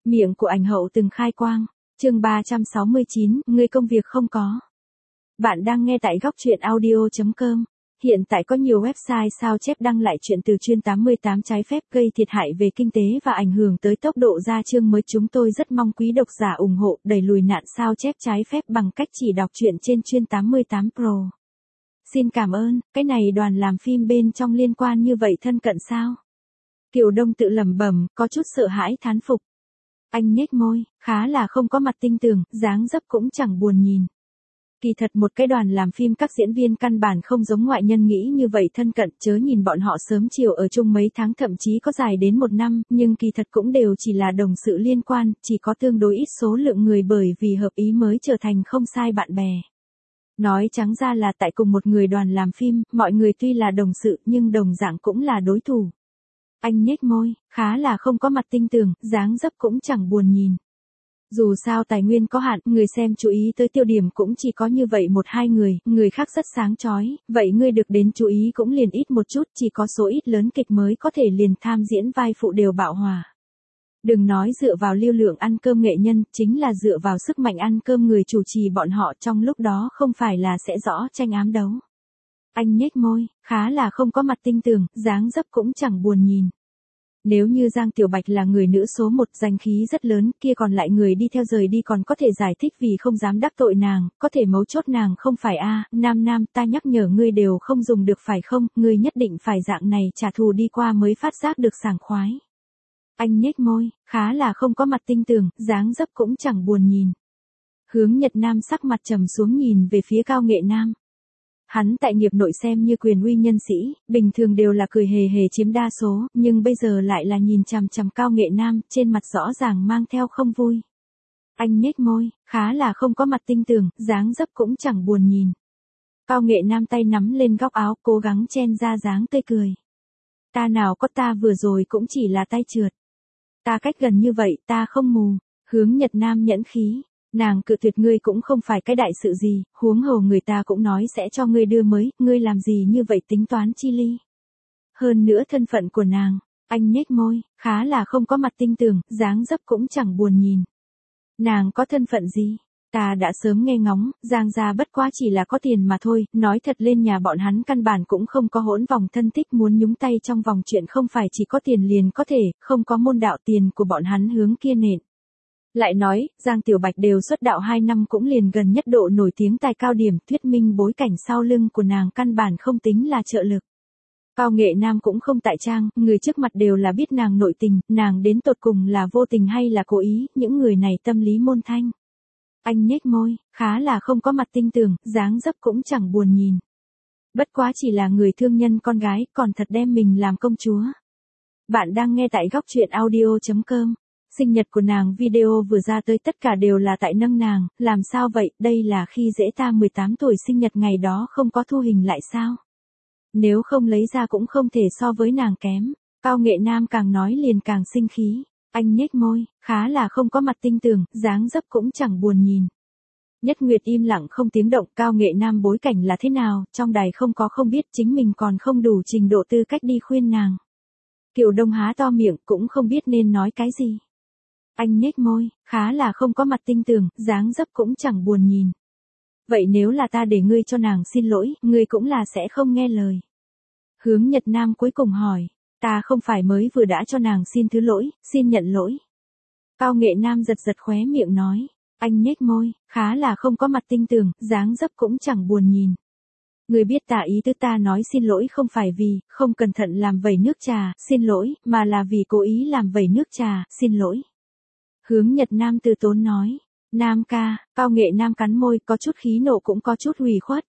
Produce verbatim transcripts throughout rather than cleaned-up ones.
Miệng của ảnh hậu từng khai quang. Chương ba trăm sáu mươi chín, ngươi công việc không có. Bạn đang nghe tại góc truyện audio chấm com. Hiện tại có nhiều website sao chép đăng lại chuyện từ chuyên tám mươi tám trái phép gây thiệt hại về kinh tế và ảnh hưởng tới tốc độ ra chương mới. Chúng tôi rất mong quý độc giả ủng hộ đẩy lùi nạn sao chép trái phép bằng cách chỉ đọc truyện trên chuyên tám mươi tám Pro. Xin cảm ơn. Cái này đoàn làm phim bên trong liên quan như vậy thân cận sao? Kiều Đông tự lẩm bẩm, có chút sợ hãi thán phục. Anh nhếch môi, khá là không có mặt tinh tường, dáng dấp cũng chẳng buồn nhìn. Kỳ thật một cái đoàn làm phim các diễn viên căn bản không giống ngoại nhân nghĩ như vậy thân cận, chớ nhìn bọn họ sớm chiều ở chung mấy tháng thậm chí có dài đến một năm, nhưng kỳ thật cũng đều chỉ là đồng sự liên quan, chỉ có tương đối ít số lượng người bởi vì hợp ý mới trở thành không sai bạn bè. Nói trắng ra là tại cùng một người đoàn làm phim, mọi người tuy là đồng sự nhưng đồng dạng cũng là đối thủ. Anh nhếch môi, khá là không có mặt tinh tường, dáng dấp cũng chẳng buồn nhìn. Dù sao tài nguyên có hạn, người xem chú ý tới tiêu điểm cũng chỉ có như vậy một hai người, người khác rất sáng chói, vậy ngươi được đến chú ý cũng liền ít một chút, chỉ có số ít lớn kịch mới có thể liền tham diễn vai phụ đều bạo hòa. Đừng nói dựa vào lưu lượng ăn cơm nghệ nhân, chính là dựa vào sức mạnh ăn cơm người chủ trì bọn họ trong lúc đó không phải là sẽ rõ tranh ám đấu. Anh nhếch môi, khá là không có mặt tinh tường, dáng dấp cũng chẳng buồn nhìn. Nếu như Giang Tiểu Bạch là người nữ số một danh khí rất lớn, kia còn lại người đi theo rời đi còn có thể giải thích vì không dám đắc tội nàng, có thể mấu chốt nàng không phải a, nam nam ta nhắc nhở ngươi đều không dùng được phải không, ngươi nhất định phải dạng này trả thù đi qua mới phát giác được sảng khoái. Anh nhếch môi, khá là không có mặt tinh tường, dáng dấp cũng chẳng buồn nhìn. Hướng Nhật Nam sắc mặt trầm xuống nhìn về phía Cao Nghệ Nam. Hắn tại nghiệp nội xem như quyền uy nhân sĩ, bình thường đều là cười hề hề chiếm đa số, nhưng bây giờ lại là nhìn chằm chằm Cao Nghệ Nam, trên mặt rõ ràng mang theo không vui. Anh nhếch môi, khá là không có mặt tinh tường, dáng dấp cũng chẳng buồn nhìn. Cao Nghệ Nam tay nắm lên góc áo, cố gắng chen ra dáng tươi cười. Ta nào có, ta vừa rồi cũng chỉ là tay trượt. Ta cách gần như vậy, ta không mù. Hướng Nhật Nam nhẫn khí. Nàng cự tuyệt ngươi cũng không phải cái đại sự gì, huống hồ người ta cũng nói sẽ cho ngươi đưa mới, ngươi làm gì như vậy tính toán chi ly. Hơn nữa thân phận của nàng, anh nhếch môi, khá là không có mặt tinh tường, dáng dấp cũng chẳng buồn nhìn. Nàng có thân phận gì? Ta đã sớm nghe ngóng, Giang gia bất quá chỉ là có tiền mà thôi, nói thật lên nhà bọn hắn căn bản cũng không có hỗn vòng thân thích muốn nhúng tay trong vòng chuyện không phải chỉ có tiền liền có thể, không có môn đạo tiền của bọn hắn hướng kia nện. Lại nói, Giang Tiểu Bạch đều xuất đạo hai năm cũng liền gần nhất độ nổi tiếng tài cao điểm, thuyết minh bối cảnh sau lưng của nàng căn bản không tính là trợ lực. Cao Nghệ Nam cũng không tại trang, người trước mặt đều là biết nàng nội tình, nàng đến tột cùng là vô tình hay là cố ý, những người này tâm lý môn thanh. Anh nhếch môi, khá là không có mặt tinh tường, dáng dấp cũng chẳng buồn nhìn. Bất quá chỉ là người thương nhân con gái, còn thật đem mình làm công chúa. Bạn đang nghe tại góc truyện audio chấm com. Sinh nhật của nàng video vừa ra tới tất cả đều là tại nâng nàng, làm sao vậy, đây là khi dễ ta mười tám tuổi sinh nhật ngày đó không có thu hình lại sao? Nếu không lấy ra cũng không thể so với nàng kém. Cao Nghệ Nam càng nói liền càng sinh khí. Anh nhếch môi, khá là không có mặt tinh tường, dáng dấp cũng chẳng buồn nhìn. Nhất Nguyệt im lặng không tiếng động. Cao Nghệ Nam bối cảnh là thế nào, trong đài không có không biết, chính mình còn không đủ trình độ tư cách đi khuyên nàng. Kiều Đông há to miệng cũng không biết nên nói cái gì. Anh nhếch môi, khá là không có mặt tinh tường, dáng dấp cũng chẳng buồn nhìn. Vậy nếu là ta để ngươi cho nàng xin lỗi, ngươi cũng là sẽ không nghe lời. Hướng Nhật Nam cuối cùng hỏi, ta không phải mới vừa đã cho nàng xin thứ lỗi, xin nhận lỗi. Cao Nghệ Nam giật giật khóe miệng nói, anh nhếch môi, khá là không có mặt tinh tường, dáng dấp cũng chẳng buồn nhìn. Ngươi biết tà ý tứ ta nói xin lỗi không phải vì, không cẩn thận làm vẩy nước trà, xin lỗi, mà là vì cố ý làm vẩy nước trà, xin lỗi. Hướng Nhật Nam từ tốn nói, Nam ca, Cao Nghệ Nam cắn môi, có chút khí nộ cũng có chút hủy khuất.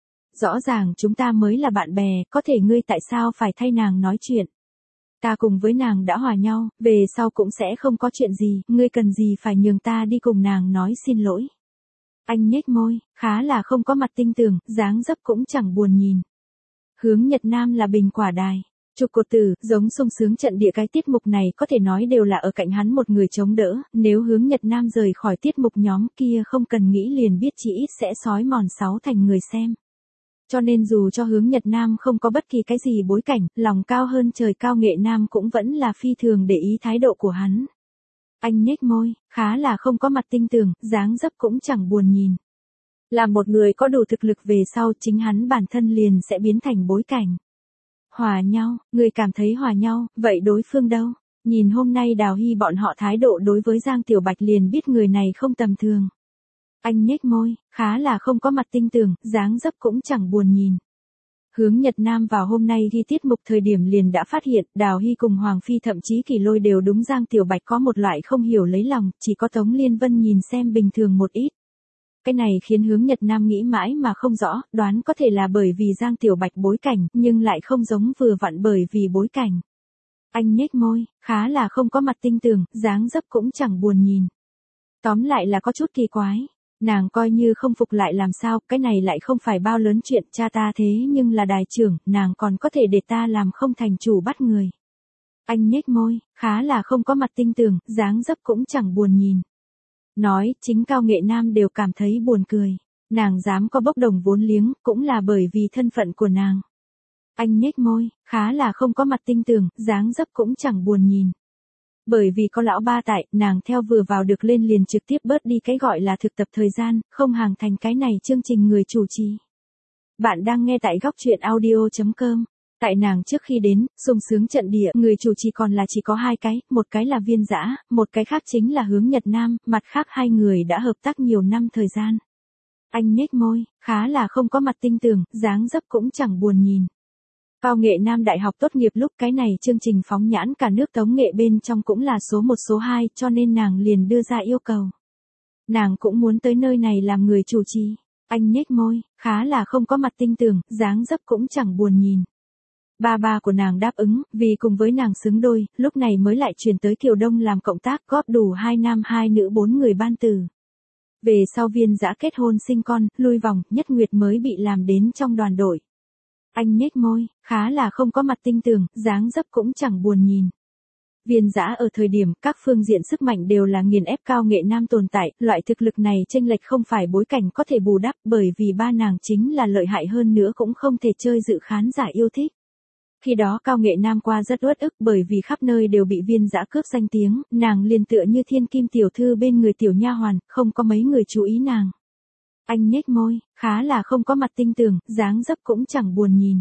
Rõ ràng chúng ta mới là bạn bè, có thể ngươi tại sao phải thay nàng nói chuyện. Ta cùng với nàng đã hòa nhau, về sau cũng sẽ không có chuyện gì, ngươi cần gì phải nhường ta đi cùng nàng nói xin lỗi. Anh nhếch môi, khá là không có mặt tinh tường, dáng dấp cũng chẳng buồn nhìn. Hướng Nhật Nam là bình quả đài. Trục cột tử, giống sung sướng trận địa cái tiết mục này có thể nói đều là ở cạnh hắn một người chống đỡ, nếu Hướng Nhật Nam rời khỏi tiết mục nhóm kia không cần nghĩ liền biết chỉ ít sẽ xói mòn sáu thành người xem. Cho nên dù cho Hướng Nhật Nam không có bất kỳ cái gì bối cảnh, lòng cao hơn trời Cao Nghệ Nam cũng vẫn là phi thường để ý thái độ của hắn. Anh nhếch môi, khá là không có mặt tinh tường, dáng dấp cũng chẳng buồn nhìn. Là một người có đủ thực lực về sau chính hắn bản thân liền sẽ biến thành bối cảnh. Hòa nhau, người cảm thấy hòa nhau, vậy đối phương đâu? Nhìn hôm nay Đào Hy bọn họ thái độ đối với Giang Tiểu Bạch liền biết người này không tầm thường. Anh nhếch môi, khá là không có mặt tinh tường, dáng dấp cũng chẳng buồn nhìn. Hướng Nhật Nam vào hôm nay ghi tiết mục thời điểm liền đã phát hiện Đào Hy cùng Hoàng Phi thậm chí Kỳ Lôi đều đúng Giang Tiểu Bạch có một loại không hiểu lấy lòng, chỉ có Tống Liên Vân nhìn xem bình thường một ít. Cái này khiến Hướng Nhật Nam nghĩ mãi mà không rõ, đoán có thể là bởi vì Giang Tiểu Bạch bối cảnh, nhưng lại không giống vừa vặn bởi vì bối cảnh. Anh nhếch môi, khá là không có mặt tinh tường, dáng dấp cũng chẳng buồn nhìn. Tóm lại là có chút kỳ quái. Nàng coi như không phục lại làm sao, cái này lại không phải bao lớn chuyện, cha ta thế nhưng là đài trưởng, nàng còn có thể để ta làm không thành chủ bắt người. Anh nhếch môi, khá là không có mặt tinh tường, dáng dấp cũng chẳng buồn nhìn. Nói, chính Cao Nghệ Nam đều cảm thấy buồn cười. Nàng dám có bốc đồng vốn liếng, cũng là bởi vì thân phận của nàng. Anh nhếch môi, khá là không có mặt tinh tường, dáng dấp cũng chẳng buồn nhìn. Bởi vì có lão ba tại, nàng theo vừa vào được lên liền trực tiếp bớt đi cái gọi là thực tập thời gian, không hàng thành cái này chương trình người chủ trì. Bạn đang nghe tại góc truyện audio chấm com. Tại nàng trước khi đến, sung sướng trận địa, người chủ trì còn là chỉ có hai cái, một cái là Viên Dã, một cái khác chính là Hướng Nhật Nam, mặt khác hai người đã hợp tác nhiều năm thời gian. Anh nhếch môi, khá là không có mặt tinh tường, dáng dấp cũng chẳng buồn nhìn. Cao Nghệ Nam đại học tốt nghiệp lúc cái này chương trình phóng nhãn cả nước tống nghệ bên trong cũng là số một số hai cho nên nàng liền đưa ra yêu cầu. Nàng cũng muốn tới nơi này làm người chủ trì. Anh nhếch môi, khá là không có mặt tinh tường, dáng dấp cũng chẳng buồn nhìn. Ba ba của nàng đáp ứng, vì cùng với nàng xứng đôi, lúc này mới lại chuyển tới Kiều Đông làm cộng tác góp đủ hai nam hai nữ bốn người ban tử. Về sau Viên Dã kết hôn sinh con, lui vòng, Nhất Nguyệt mới bị làm đến trong đoàn đội. Anh nhếch môi, khá là không có mặt tinh tường, dáng dấp cũng chẳng buồn nhìn. Viên Dã ở thời điểm các phương diện sức mạnh đều là nghiền ép Cao Nghệ Nam tồn tại, loại thực lực này chênh lệch không phải bối cảnh có thể bù đắp bởi vì ba nàng chính là lợi hại hơn nữa cũng không thể chơi dự khán giả yêu thích. Khi đó Cao Nghệ Nam qua rất uất ức bởi vì khắp nơi đều bị Viên Dã cướp danh tiếng, nàng liền tựa như thiên kim tiểu thư bên người tiểu nha hoàn, không có mấy người chú ý nàng. Anh nhếch môi, khá là không có mặt tinh tường, dáng dấp cũng chẳng buồn nhìn.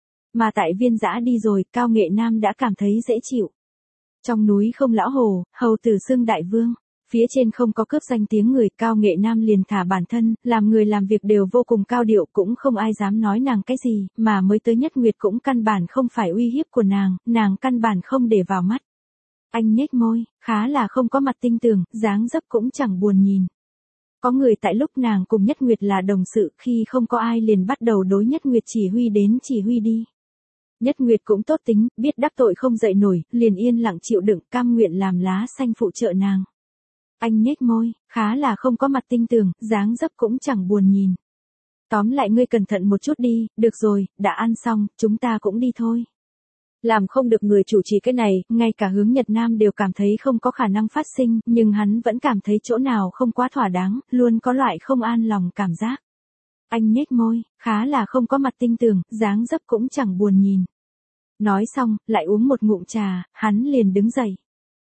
Mà tại Viên Dã đi rồi, Cao Nghệ Nam đã cảm thấy dễ chịu. Trong núi không lão hồ, hầu tử xưng đại vương. Phía trên không có cướp danh tiếng người, Cao Nghệ Nam liền thả bản thân, làm người làm việc đều vô cùng cao điệu, cũng không ai dám nói nàng cái gì, mà mới tới Nhất Nguyệt cũng căn bản không phải uy hiếp của nàng, nàng căn bản không để vào mắt. Anh nhếch môi, khá là không có mặt tinh tường, dáng dấp cũng chẳng buồn nhìn. Có người tại lúc nàng cùng Nhất Nguyệt là đồng sự, khi không có ai liền bắt đầu đối Nhất Nguyệt chỉ huy đến chỉ huy đi. Nhất Nguyệt cũng tốt tính, biết đắc tội không dậy nổi, liền yên lặng chịu đựng, cam nguyện làm lá xanh phụ trợ nàng. Anh nhếch môi, khá là không có mặt tinh tường, dáng dấp cũng chẳng buồn nhìn. Tóm lại ngươi cẩn thận một chút đi, được rồi, đã ăn xong, chúng ta cũng đi thôi. Làm không được người chủ trì cái này, ngay cả Hướng Nhật Nam đều cảm thấy không có khả năng phát sinh, nhưng hắn vẫn cảm thấy chỗ nào không quá thỏa đáng, luôn có loại không an lòng cảm giác. Anh nhếch môi, khá là không có mặt tinh tường, dáng dấp cũng chẳng buồn nhìn. Nói xong, lại uống một ngụm trà, hắn liền đứng dậy.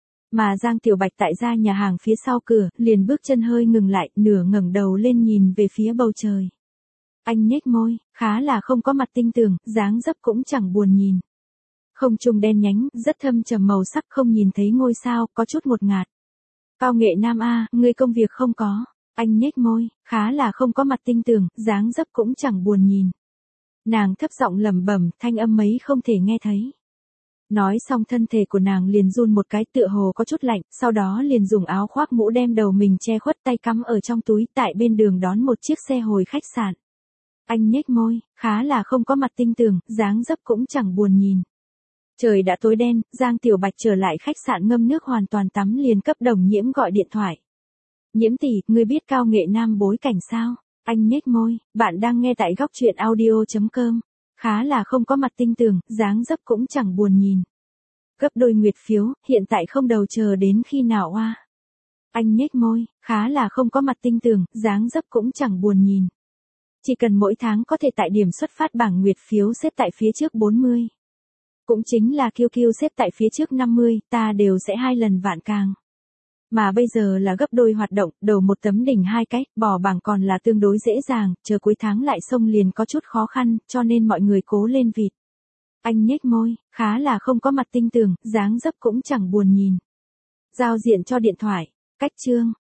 Mà Giang Tiểu Bạch tại ra nhà hàng phía sau cửa, liền bước chân hơi ngừng lại, nửa ngẩng đầu lên nhìn về phía bầu trời. Anh nhếch môi, khá là không có mặt tinh tường, dáng dấp cũng chẳng buồn nhìn. Không trung đen nhánh, rất thâm trầm màu sắc, không nhìn thấy ngôi sao, có chút ngột ngạt. Cao Nghệ Nam a, ngươi công việc không có. Anh nhếch môi, khá là không có mặt tinh tường, dáng dấp cũng chẳng buồn nhìn. Nàng thấp giọng lẩm bẩm, thanh âm mấy không thể nghe thấy. Nói xong thân thể của nàng liền run một cái, tựa hồ có chút lạnh, sau đó liền dùng áo khoác mũ đem đầu mình che khuất, tay cắm ở trong túi, tại bên đường đón một chiếc xe hồi khách sạn. Anh nhếch môi, khá là không có mặt tinh tường, dáng dấp cũng chẳng buồn nhìn. Trời đã tối đen, Giang Tiểu Bạch trở lại khách sạn ngâm nước hoàn toàn tắm liền cấp Đồng Nhiễm gọi điện thoại. Nhiễm tỷ, ngươi biết Cao Nghệ Nam bối cảnh sao? Anh nhếch môi, bạn đang nghe tại góc truyện audio chấm com. Khá là không có mặt tinh tường, dáng dấp cũng chẳng buồn nhìn. Gấp đôi nguyệt phiếu, hiện tại không đầu chờ đến khi nào oa. Anh nhếch môi, khá là không có mặt tinh tường, dáng dấp cũng chẳng buồn nhìn. Chỉ cần mỗi tháng có thể tại điểm xuất phát bảng nguyệt phiếu xếp tại phía trước bốn mươi. Cũng chính là kiu kiu xếp tại phía trước năm mươi, ta đều sẽ hai lần vạn càng. Mà bây giờ là gấp đôi hoạt động, đầu một tấm đỉnh hai cái, bỏ bảng còn là tương đối dễ dàng, chờ cuối tháng lại xông liền có chút khó khăn, cho nên mọi người cố lên vịt. Anh nhếch môi, khá là không có mặt tinh tường, dáng dấp cũng chẳng buồn nhìn. Giao diện cho điện thoại, cách chương.